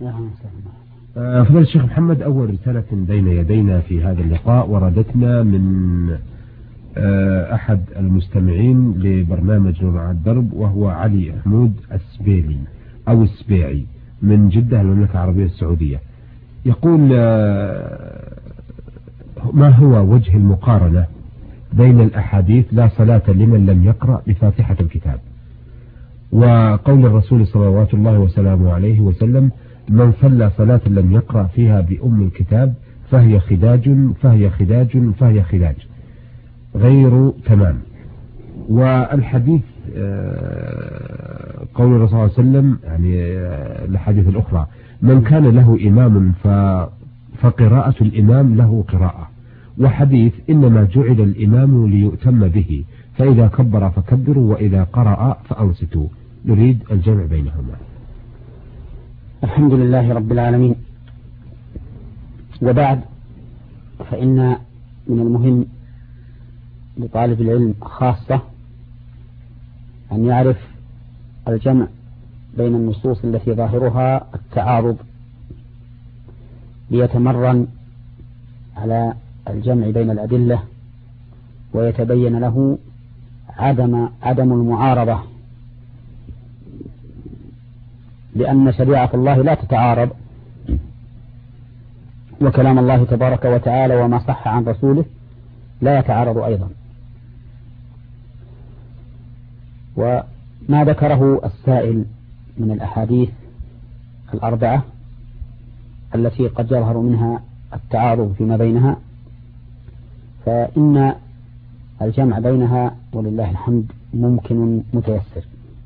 فضل الشيخ محمد، أول رسالة بين يدينا في هذا اللقاء وردتنا من أحد المستمعين لبرنامج نور على الدرب، وهو علي حمود السبيلي أو السبيعي من جدة المملكة العربية السعودية. يقول: ما هو وجه المقارنة بين الأحاديث لا صلاة لمن لم يقرأ بفاتحة الكتاب وقول الرسول صلوات الله وسلامه عليه وسلم: من صلى صلاة لم يقرأ فيها بأم الكتاب فهي خداج غير تمام. والحديث قول الرسول صلى الله عليه وسلم، يعني الحديث الأخرى: من كان له إمام فقراءة الإمام له قراءة. وحديث: إنما جعل الإمام ليؤتم به، فإذا كبر فكبروا وإذا قرأ فأنصتوا. نريد الجمع بينهما. الحمد لله رب العالمين، وبعد، فإن من المهم لطالب العلم خاصة أن يعرف الجمع بين النصوص التي ظاهرها التعارض، ليتمرن على الجمع بين الأدلة ويتبين له عدم المعارضة، لأن شريعة الله لا تتعارض، وكلام الله تبارك وتعالى وما صح عن رسوله لا يتعارض أيضا. وما ذكره السائل من الأحاديث الأربعة التي قد يظهر منها التعارض فيما بينها، فإن الجمع بينها ولله الحمد ممكن متيسر،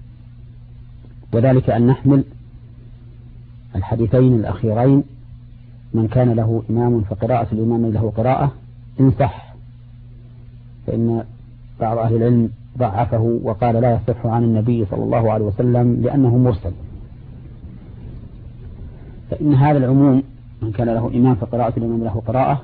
وذلك أن نحمل الحديثين الأخيرين: من كان له إمام فقراءة الإمام له قراءة، إن صح، فإن بعض أهل العلم ضعفه وقال لا يصح عن النبي صلى الله عليه وسلم لأنه مرسل. فإن هذا العموم: من كان له إمام فقراءة الإمام له قراءة،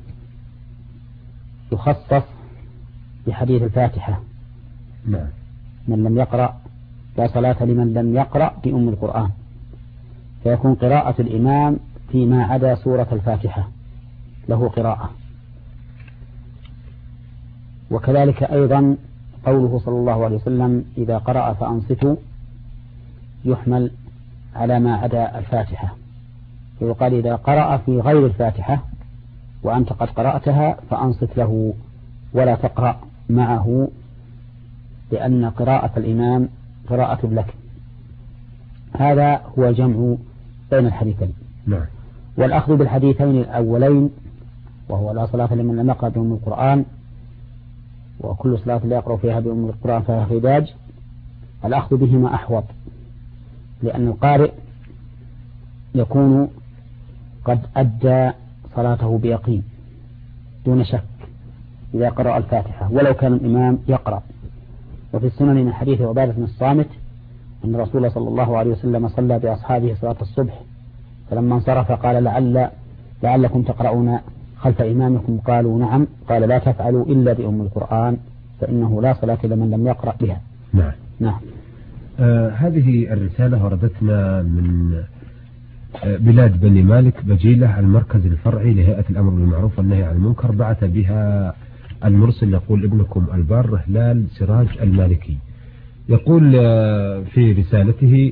يخصص بحديث الفاتحة: من لم يقرأ لا صلاة لمن لم يقرأ بأم القرآن، فيكون قراءة الإمام فيما عدا سورة الفاتحة له قراءة. وكذلك أيضا قوله صلى الله عليه وسلم: إذا قرأ فأنصتوا، يحمل على ما عدا الفاتحة، فيقال: إذا قرأ في غير الفاتحة وأنت قد قرأتها فأنصت له ولا تقرأ معه، لأن قراءة الإمام قراءة لك. هذا هو الجمع بين الحديثين. نعم. والأخذ بالحديثين الأولين، وهو لا صلاة لمن لم يقرأ بأم القرآن، وكل صلاة لا يقرأ فيها بأم القرآن فهي خداج، الأخذ بهما أحوط، لأن القارئ يكون قد أدى صلاته بيقين دون شك إذا قرأ الفاتحة ولو كان الإمام يقرأ. وفي السنن من حديث عبادة بن الصامت أن الرسول صلى الله عليه وسلم صلى بأصحابه صلاة الصبح، فلما انصرف قال: لعلكم تقرؤون خلف إمامكم؟ قالوا: نعم. قال: لا تفعلوا إلا بأم القرآن، فإنه لا صلاة لمن لم يقرأ بها. نعم. هذه الرسالة وردتنا من بلاد بني مالك بجيلة، المركز الفرعي لهيئة الأمر بالمعروف والنهي عن المنكر. بعث بها المرسل يقول: ابنكم البار هلال سراج المالكي. يقول في رسالته: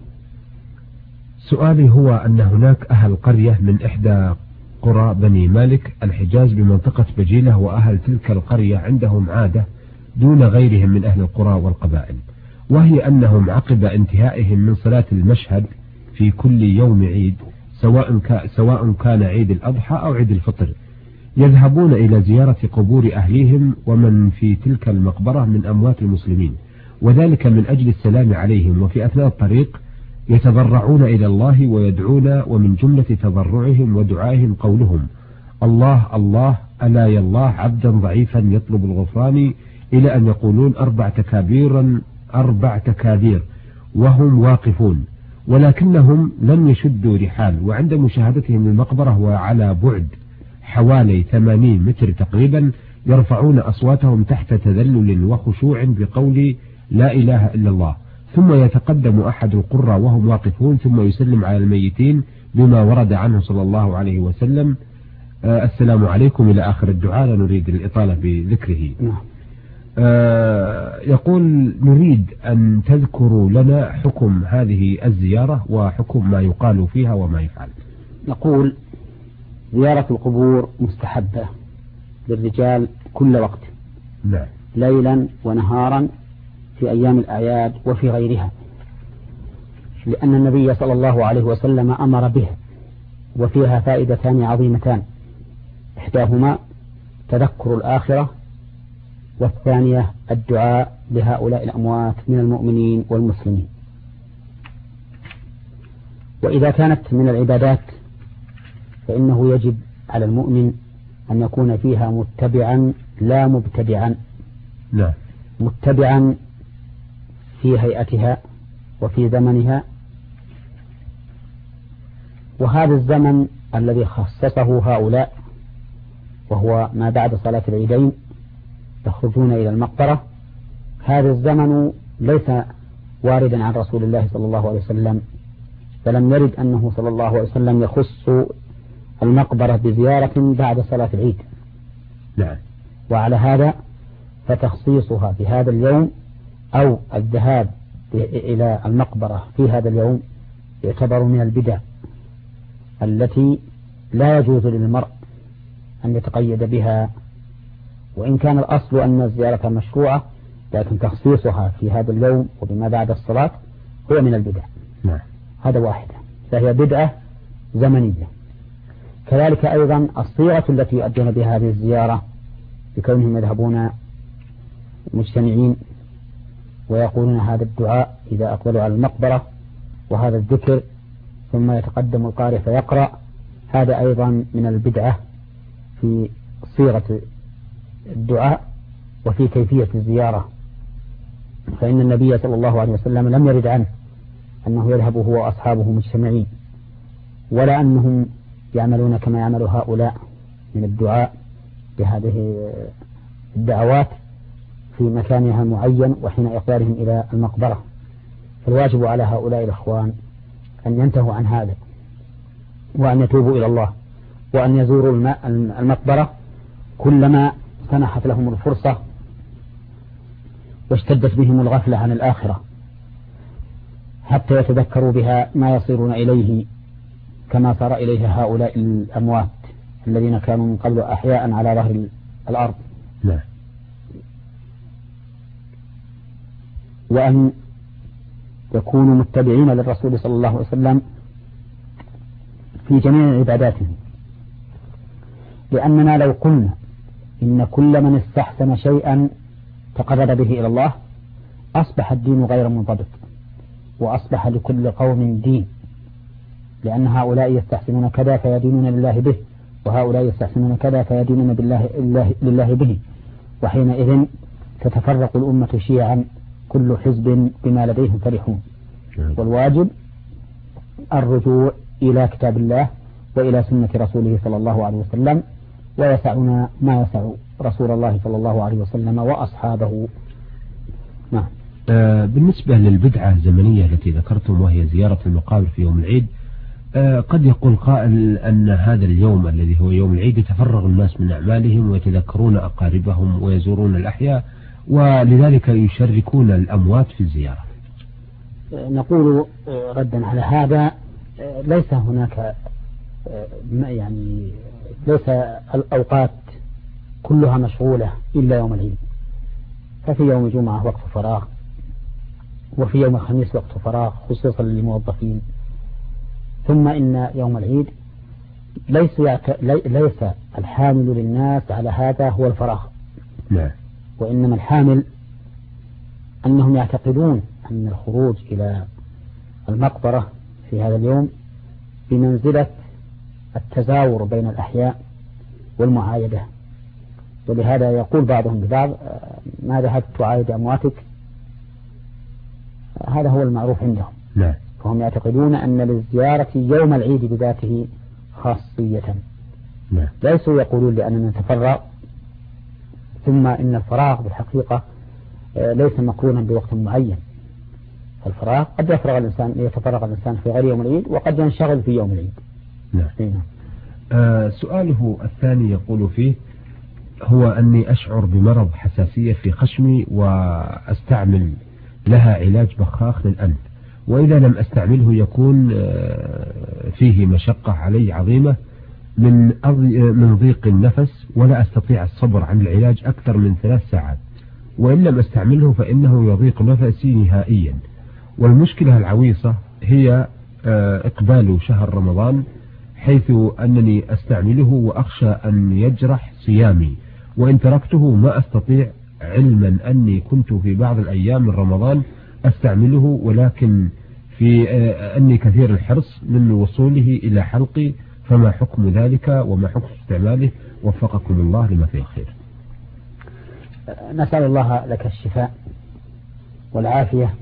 سؤالي هو أن هناك أهل قرية من إحدى قرى بني مالك الحجاز بمنطقة بجيلة، وأهل تلك القرية عندهم عادة دون غيرهم من أهل القرى والقبائل، وهي أنهم عقب انتهائهم من صلاة المشهد في كل يوم عيد، سواء كان عيد الأضحى أو عيد الفطر، يذهبون إلى زيارة قبور أهليهم ومن في تلك المقبرة من أموات المسلمين، وذلك من أجل السلام عليهم. وفي أثناء الطريق يتضرعون إلى الله ويدعون، ومن جملة تضرعهم ودعائهم قولهم: الله الله ألا يا الله عبدا ضعيفا يطلب الغفران، إلى أن يقولون 4 تكابير وهم واقفون، ولكنهم لم يشدوا رحال. وعند مشاهدتهم للمقبرة وعلى بعد حوالي 80 متر تقريبا، يرفعون أصواتهم تحت تذلل وخشوع بقول لا إله إلا الله، ثم يتقدم أحد القراء وهم واقفون ثم يسلم على الميتين بما ورد عنه صلى الله عليه وسلم: السلام عليكم إلى آخر الدعاء، لا نريد الإطالة بذكره. يقول: نريد أن تذكروا لنا حكم هذه الزيارة وحكم ما يقال فيها وما يفعل. نقول: زيارة القبور مستحبة للرجال كل وقت، نعم، ليلا ونهارا في أيام الأعياد وفي غيرها، لأن النبي صلى الله عليه وسلم أمر به، وفيها فائدتان عظيمتان: إحداهما تذكر الآخرة، والثانية الدعاء لهؤلاء الأموات من المؤمنين والمسلمين. وإذا كانت من العبادات فإنه يجب على المؤمن أن يكون فيها متبعا لا مبتدعا. نعم. متبعا في هيئتها وفي زمنها، وهذا الزمن الذي خصصه هؤلاء وهو ما بعد صلاة العيدين يخرجون إلى المقبرة، هذا الزمن ليس واردا عن رسول الله صلى الله عليه وسلم، فلم يرد أنه صلى الله عليه وسلم يخص المقبرة بزيارة بعد صلاة العيد. نعم. وعلى هذا فتخصيصها في هذا اليوم أو الذهاب إلى المقبرة في هذا اليوم يعتبر من البدع التي لا يجوز للمرء أن يتقيد بها، وإن كان الأصل أن الزيارة مشروعة، لكن تخصيصها في هذا اليوم وبما بعد الصلاة هو من البدع. نعم. هذا واحدة، فهي بدعة زمنية. كذلك أيضا الصيغة التي يؤدون بها هذه الزيارة بكونهم يذهبون مجتمعين ويقولون هذا الدعاء إذا أقبلوا على المقبرة وهذا الذكر، ثم يتقدم القارئ فيقرأ، هذا أيضا من البدعة في صيغة الدعاء وفي كيفية الزيارة، فإن النبي صلى الله عليه وسلم لم يرد عنه أنه يذهب هو وأصحابه مجتمعين، ولا أنهم يعملون كما يعمل هؤلاء من الدعاء بهذه الدعوات في مكانها المعين وحين إقبالهم إلى المقبرة. فالواجب على هؤلاء الأخوان أن ينتهوا عن هذا، وأن يتوبوا إلى الله، وأن يزوروا المقبرة كلما سنحت لهم الفرصة واشتدت بهم الغفلة عن الآخرة، حتى يتذكروا بها ما يصيرون إليه كما صار إليه هؤلاء الأموات الذين كانوا من قبل أحياء على ظهر الأرض. لا. وأن يكونوا متبعين للرسول صلى الله عليه وسلم في جميع عباداتهم، لأننا لو قلنا إن كل من استحسن شيئا تقرب به إلى الله أصبح الدين غير منضبط، وأصبح لكل قوم دين، لأن هؤلاء يستحسنون كذا فيدينون لله به، وهؤلاء يستحسنون كذا فيدينون لله به، وحينئذ تتفرق الأمة شيعا كل حزب بما لديهم فرحون. والواجب الرجوع إلى كتاب الله وإلى سنة رسوله صلى الله عليه وسلم، ويسعنا ما يسع رسول الله صلى الله عليه وسلم وأصحابه. نعم. بالنسبة للبدعة الزمنية التي ذكرتم وهي زيارة المقابر في يوم العيد، قد يقول قائل أن هذا اليوم الذي هو يوم العيد يتفرغ الناس من أعمالهم ويتذكرون أقاربهم ويزورون الأحياء، ولذلك يشركون الأموات في الزيارة. نقول ردا على هذا، ليس هناك يعني ليس الأوقات كلها مشغولة إلا يوم العيد، ففي يوم الجمعة وقت فراغ، وفي يوم الخميس وقت فراغ خصوصا للموظفين، ثم إن يوم العيد ليس الحامل للناس على هذا هو الفراغ. نعم. وإنما الحامل أنهم يعتقدون أن الخروج إلى المقبرة في هذا اليوم بمنزلة التزاور بين الأحياء والمعايدة، ولهذا يقول بعضهم ببعض: ما ذهبت تعايد أمواتك، هذا هو المعروف عندهم. نعم. فهم يعتقدون أن للزيارة يوم العيد بذاته خاصية. نعم. ليسوا يقولون لأننا نتفرغ، ثم إن الفراغ بالحقيقة ليس مقرونا بوقت معين، الفراغ قد يتفرغ الإنسان في غير يوم العيد وقد ينشغل في يوم العيد. نعم. سؤاله الثاني يقول فيه: هو أني أشعر بمرض حساسية في خشمي وأستعمل لها علاج بخاخ للأنف، وإذا لم أستعمله يكون فيه مشقة علي عظيمة من ضيق النفس، ولا أستطيع الصبر عن العلاج أكثر من 3 ساعات، وإن لم أستعمله فإنه يضيق نفسي نهائيا. والمشكلة العويصة هي إقبال شهر رمضان، حيث أنني أستعمله وأخشى أن يجرح صيامي، وإن تركته ما أستطيع، علما أني كنت في بعض الأيام من رمضان أستعمله، ولكن في أني كثير الحرص من وصوله إلى حلقي، فما حكم ذلك وما حكم استعماله؟ وفقكم الله لما فيه الخير. نسأل الله لك الشفاء والعافية،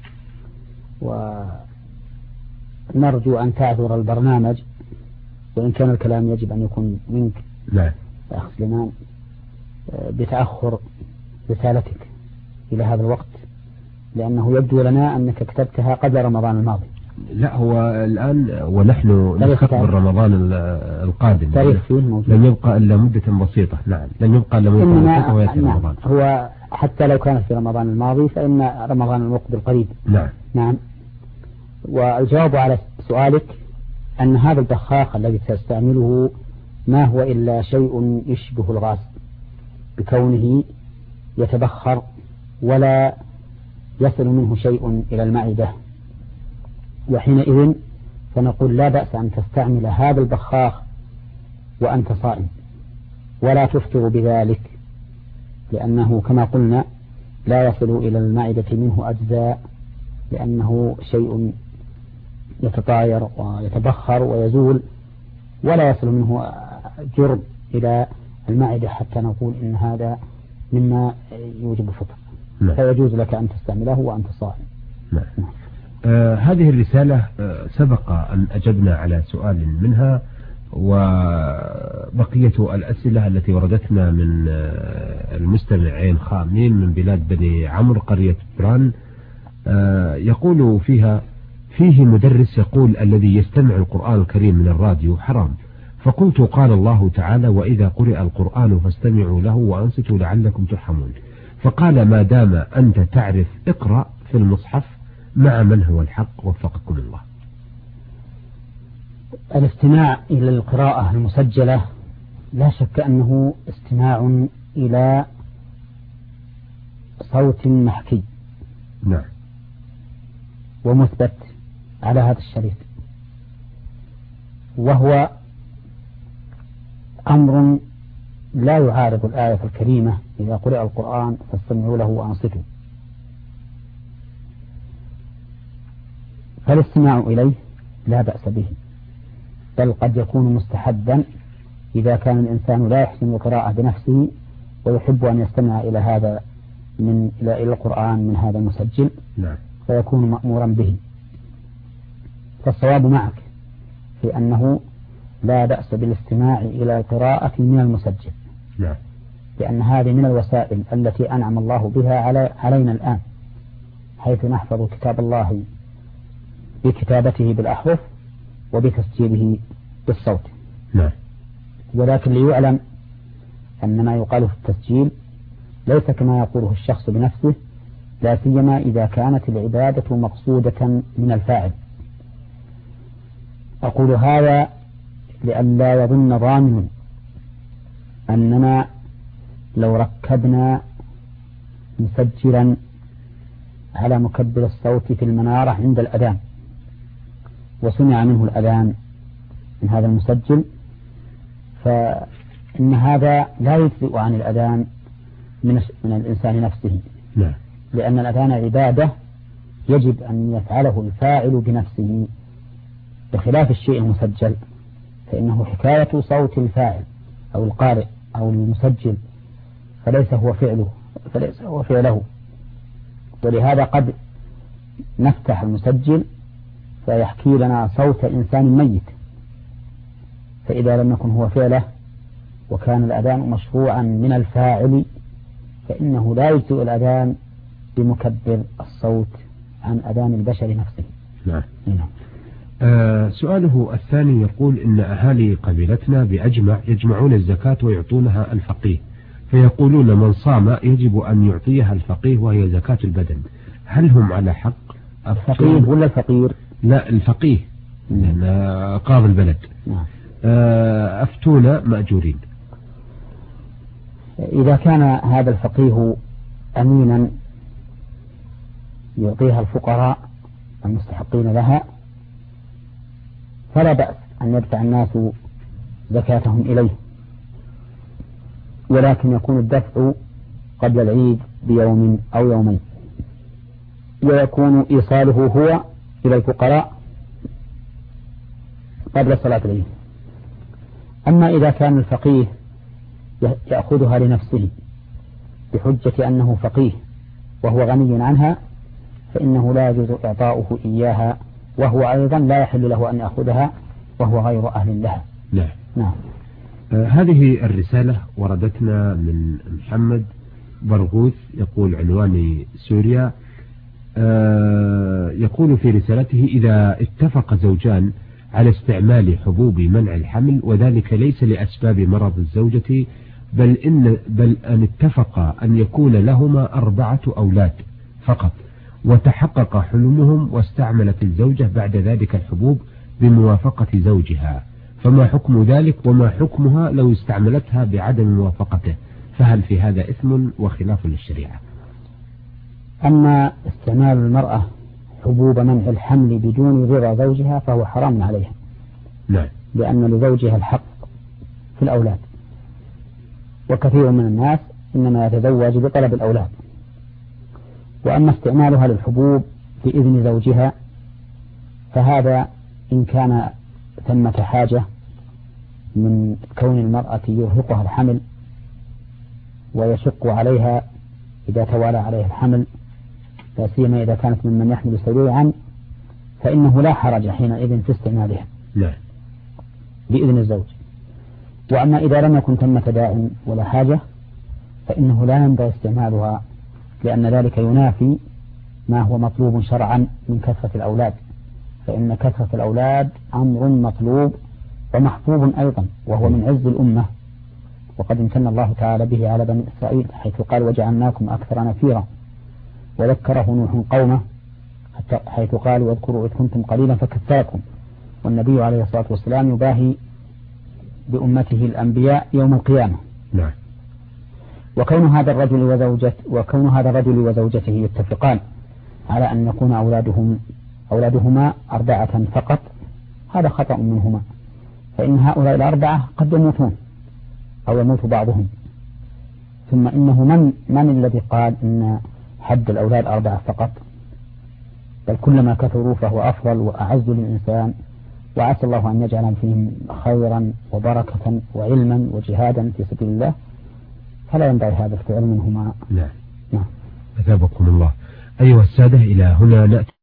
ونرجو أن تعذر البرنامج، وإن كان الكلام يجب أن يكون منك. نعم. أخ سليمان، بتأخر رسالتك إلى هذا الوقت، لأنه يبدو لنا أنك كتبتها قبل رمضان الماضي. لا، هو الآن ونحن نستقبل رمضان القادم، تاريخ فيه موجود. لن يبقى إلا مدة بسيطة. نعم، لن يبقى إلا مدة بسيطة ويأتي رمضان. هو حتى لو كانت في رمضان الماضي فإن رمضان المقبل قريب. نعم. نعم. والجواب على سؤالك أن هذا البخاخ الذي تستعمله ما هو إلا شيء يشبه الغاز، بكونه يتبخر ولا يصل منه شيء إلى المعدة، وحينئذ فنقول لا بأس أن تستعمل هذا البخاخ وأنت صائم، ولا تفطر بذلك، لأنه كما قلنا لا يصل إلى المعدة منه أجزاء، لأنه شيء يتطاير ويتبخر ويزول، ولا يصل منه جرم إلى المعدة حتى نقول إن هذا مما يوجب الفطر. فيجوز لك أن تستعمله وأنت صائم. نعم. هذه الرسالة سبق أن أجبنا على سؤال منها، وبقية الأسئلة التي وردتنا من المستمعين خامين من بلاد بني عمرو قرية بران، يقول فيه مدرس يقول: الذي يستمع القرآن الكريم من الراديو حرام. فقلت: قال الله تعالى: وإذا قرئ القرآن فاستمعوا له وأنصتوا لعلكم ترحمون. فقال: ما دام أنت تعرف اقرأ في المصحف مع من هو الحق، وفقكم الله. الاستماع إلى القراءة المسجلة لا شك أنه استماع إلى صوت محكي. نعم. ومثبت على هذا الشريط، وهو أمر لا يعارض الآية الكريمة: إذا قرئ القرآن فاستمعوا له وأنصتوا. فالاستماع إليه لا بأس به، بل قد يكون مستحبا إذا كان الإنسان لا يحسن القراءة بنفسه ويحب أن يستمع إلى هذا إلى القرآن من هذا المسجل. نعم. فيكون مأمورا به. فالصواب معك في أنه لا بأس بالاستماع إلى القراءة من المسجل. نعم. لأن هذه من الوسائل التي أنعم الله بها علينا الآن، حيث نحفظ كتاب الله بكتابته بالأحرف وبتسجيله بالصوت. نعم. ولكن ليعلم أن ما يقال في التسجيل ليس كما يقوله الشخص بنفسه، لا سيما إذا كانت العبادة مقصودة من الفاعل. أقول هذا لئلا يظن ظان أننا لو ركبنا مسجلا على مكبر الصوت في المنارة عند الأذان وسمع منه الأذان من هذا المسجل، فإن هذا لا يجزئ عن الأذان من الإنسان نفسه. نعم. لأن الأذان عبادة يجب أن يفعله الفاعل بنفسه، بخلاف الشيء المسجل فإنه حكاية صوت الفاعل أو القارئ أو المسجل، فليس هو فعله. ولهذا قد نفتح المسجل فيحكي لنا صوت إنسان ميت، فإذا لم يكن هو فعله وكان الأذان مشروعا من الفاعل فإنه لا يجزئ الأذان بمكبر الصوت عن أذان البشر نفسه. نعم. سؤاله الثاني يقول إن أهالي قبيلتنا يجمعون الزكاة ويعطونها الفقيه، فيقولون من صام يجب أن يعطيها الفقيه وهي زكاة البدن، هل هم على حق؟ الفقيه ولا الفقير؟ لا الفقيه، لأن قاضي البلد. نعم. أفتونا مأجورين. إذا كان هذا الفقيه أمينا يعطيها الفقراء المستحقين لها فلا بأس أن يدفع الناس زكاتهم إليه، ولكن يكون الدفع قبل العيد بيوم أو يومين، ويكون إيصاله هو إلى الفقراء قبل صلاة العيد. أما إذا كان الفقيه يأخذها لنفسه بحجة أنه فقيه وهو غني عنها فإنه لا يجوز إعطاؤه إياها، وهو أيضا لا يحل له أن يأخذها وهو غير أهل لها. نعم. نعم. هذه الرسالة وردتنا من محمد برغوث، يقول عنوان سوريا. يقول في رسالته: إذا اتفق زوجان على استعمال حبوب منع الحمل وذلك ليس لأسباب مرض الزوجة بل أن اتفقا أن يكون لهما 4 أولاد فقط، وتحقق حلمهم واستعملت الزوجة بعد ذلك الحبوب بموافقة زوجها، فما حكم ذلك وما حكمها لو استعملتها بعدم موافقته؟ فهل في هذا إثم وخلاف للشريعة؟ أما استعمال المرأة حبوب منع الحمل بدون رضا زوجها فهو حرام عليها. نعم. لأن لزوجها الحق في الأولاد، وكثير من الناس إنما يتزوج بطلب الأولاد. وأما استعمالها للحبوب بإذن زوجها فهذا إن كان ثمة حاجة من كون المرأة يرهقها الحمل ويشق عليها إذا توالى عليها الحمل، لا سيما إذا كانت ممن يحمل سريعا، فإنه لا حرج حينئذ في استعمالها بإذن الزوج. وأما إذا لم يكن ثمة داع ولا حاجة فإنه لا ينبغي استعمالها، لأن ذلك ينافي ما هو مطلوب شرعا من كثرة الأولاد، فإن كثرة الأولاد أمر مطلوب ومحبوب أيضا، وهو من عز الأمة، وقد امتن الله تعالى به على بني إسرائيل حيث قال: وجعلناكم أكثر نفيرا. وذكره نوح قومه حيث قال: واذكروا إذ كنتم قليلا فكثركم. والنبي عليه الصلاة والسلام يباهي بأمته الأنبياء يوم القيامة. نعم. وكون هذا الرجل وزوجته يتفقان على أن يكون أولادهما 4 فقط هذا خطأ منهما، فإن هؤلاء 4 قد يموتون أو يموت بعضهم. ثم إنه من الذي قال إن حد الأولاد 4 فقط؟ بل كلما كثروا فهو أفضل وأعز للإنسان، وعسى الله أن يجعل فيهم خيرا وبركة وعلما وجهادا في سبيل الله، فلا ينبغي هذا الفعل منهما. نعم. أثابكم الله. أيها السادة، إلى هنا نأتي